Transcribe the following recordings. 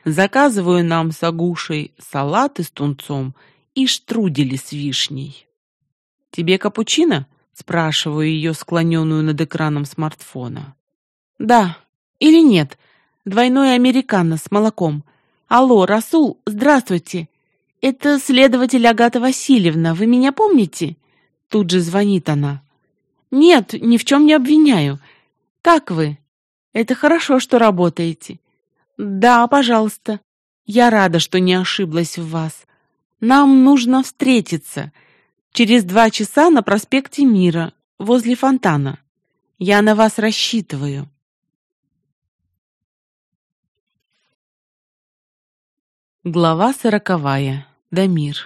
Заказываю нам с Агушей салаты с тунцом и штрудели с вишней. «Тебе капучино?» — спрашиваю ее, склоненную над экраном смартфона. «Да. Или нет? Двойной американо с молоком. Алло, Расул, здравствуйте. Это следователь Агата Васильевна. Вы меня помните?» Тут же звонит она. «Нет, ни в чем не обвиняю. Как вы? Это хорошо, что работаете. Да, пожалуйста. Я рада, что не ошиблась в вас. Нам нужно встретиться. Через 2 часа на проспекте Мира, возле фонтана. Я на вас рассчитываю». Глава 40. Дамир.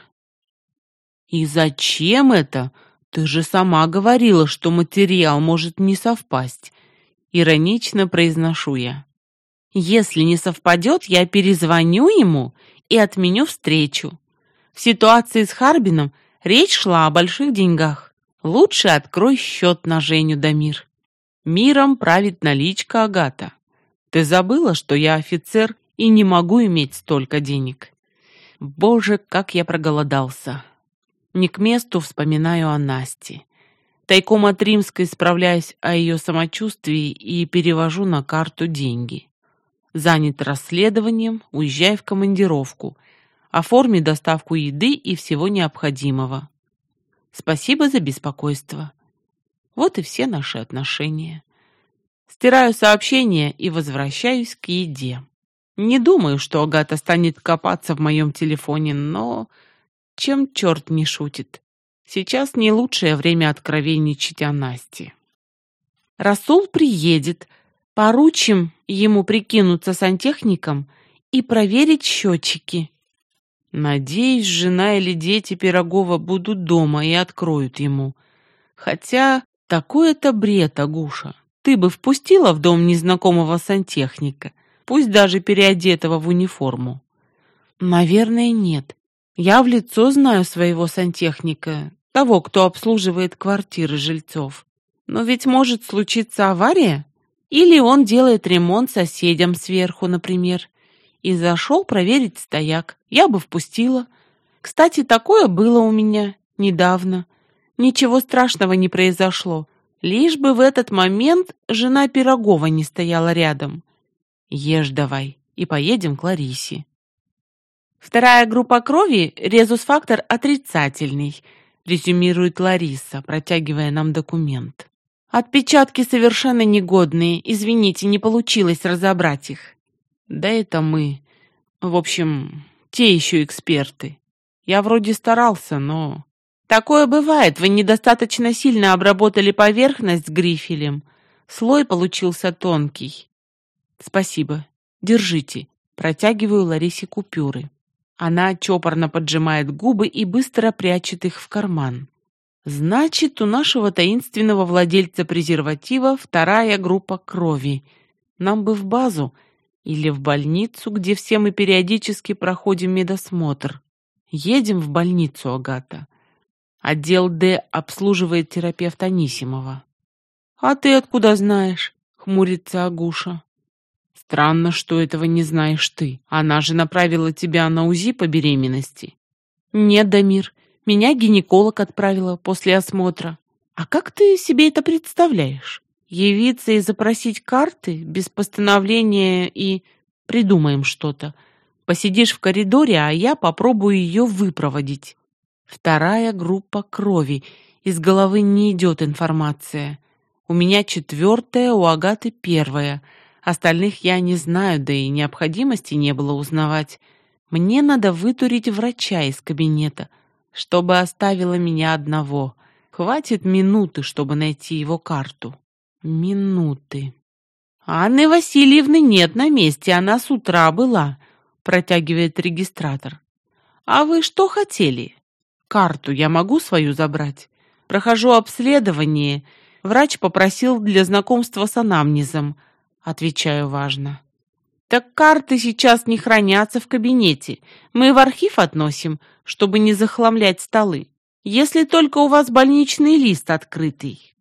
«И зачем это? Ты же сама говорила, что материал может не совпасть». Иронично произношу я. «Если не совпадет, я перезвоню ему и отменю встречу. В ситуации с Харбином речь шла о больших деньгах. Лучше открой счет на Женю, Дамир. Миром правит наличка, Агата. Ты забыла, что я офицер и не могу иметь столько денег? Боже, как я проголодался». Не к месту вспоминаю о Насте. Тайком от Римской справляюсь о ее самочувствии и перевожу на карту деньги. Занят расследованием, уезжай в командировку. Оформи доставку еды и всего необходимого. Спасибо за беспокойство. Вот и все наши отношения. Стираю сообщение и возвращаюсь к еде. Не думаю, что Агата станет копаться в моем телефоне, но чем черт не шутит. Сейчас не лучшее время откровенничать о Насте. Расул приедет. Поручим ему прикинуться сантехником и проверить счетчики. Надеюсь, жена или дети Пирогова будут дома и откроют ему. Хотя такой-то бред, Агуша. Ты бы впустила в дом незнакомого сантехника, пусть даже переодетого в униформу? Наверное, нет. Я в лицо знаю своего сантехника, того, кто обслуживает квартиры жильцов. Но ведь может случиться авария. Или он делает ремонт соседям сверху, например, и зашел проверить стояк. Я бы впустила. Кстати, такое было у меня недавно. Ничего страшного не произошло. Лишь бы в этот момент жена Пирогова не стояла рядом. Ешь давай и поедем к Ларисе. 2 группа крови, резус-фактор отрицательный, резюмирует Лариса, протягивая нам документ. Отпечатки совершенно негодные, извините, не получилось разобрать их. Да это мы. В общем, те еще эксперты. Я вроде старался, но... Такое бывает, вы недостаточно сильно обработали поверхность грифелем. Слой получился тонкий. Спасибо. Держите. Протягиваю Ларисе купюры. Она чопорно поджимает губы и быстро прячет их в карман. Значит, у нашего таинственного владельца презерватива 2 группа крови. Нам бы в базу или в больницу, где все мы периодически проходим медосмотр. Едем в больницу, Агата. Отдел Д обслуживает терапевт Анисимова. А ты откуда знаешь? Хмурится Агуша. Странно, что этого не знаешь ты. Она же направила тебя на УЗИ по беременности. Нет, Дамир, меня гинеколог отправила после осмотра. А как ты себе это представляешь? Явиться и запросить карты без постановления и... Придумаем что-то. Посидишь в коридоре, а я попробую ее выпроводить. 2 группа крови. Из головы не идет информация. У меня 4, у Агаты 1. Остальных я не знаю, да и необходимости не было узнавать. Мне надо вытурить врача из кабинета, чтобы оставила меня одного. Хватит минуты, чтобы найти его карту. Минуты. Анны Васильевны нет на месте, она с утра была, протягивает регистратор. А вы что хотели? Карту я могу свою забрать? Прохожу обследование. Врач попросил для знакомства с анамнезом. Отвечаю важно. Так карты сейчас не хранятся в кабинете. Мы в архив относим, чтобы не захламлять столы. Если только у вас больничный лист открытый.